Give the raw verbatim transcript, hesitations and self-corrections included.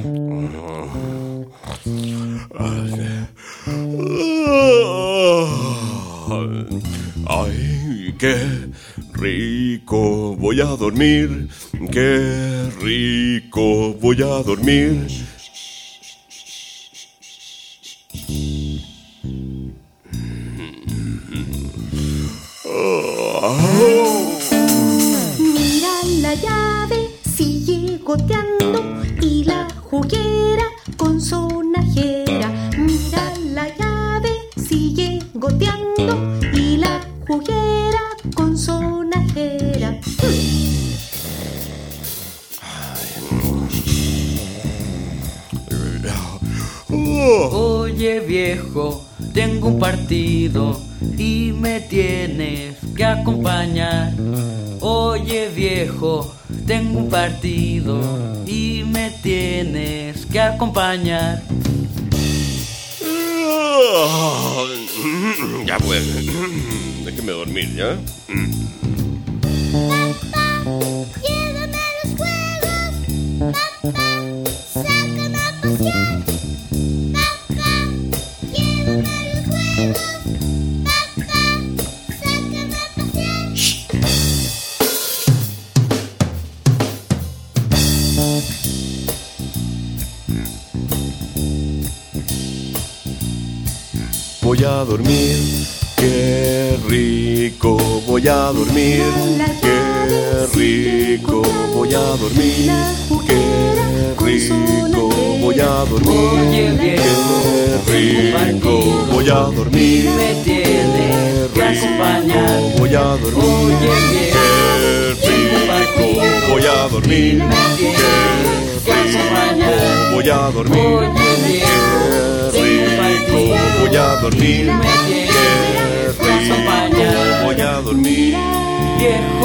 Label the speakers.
Speaker 1: Ay, qué rico voy a dormir, qué rico voy a dormir.
Speaker 2: Mira la llave, sigue goteando y la juguera con sonajera. Mira la llave, sigue goteando y la juguera con sonajera.
Speaker 3: Oye viejo, tengo un partido y me tienes que acompañar. Oye viejo, tengo un partido y me tienes que acompañar.
Speaker 1: Ya pues, déjeme dormir, ¿ya?
Speaker 4: Papá, llévame a los juegos. Papá, sácame a pasear. Papá, llévame a los juegos. Papá, sácame a pasear.
Speaker 1: Voy a dormir, qué rico voy a dormir, qué rico voy a dormir, qué rico voy a dormir, qué rico voy a dormir,
Speaker 3: Me tienes que acompañar.
Speaker 1: voy a dormir, qué rico voy a dormir,
Speaker 3: Que acompañar.
Speaker 1: voy a dormir,
Speaker 3: Oye viejo,
Speaker 1: qué rico voy a dormir,
Speaker 3: me tienes que acompañar.
Speaker 1: voy a dormir.
Speaker 3: Viejo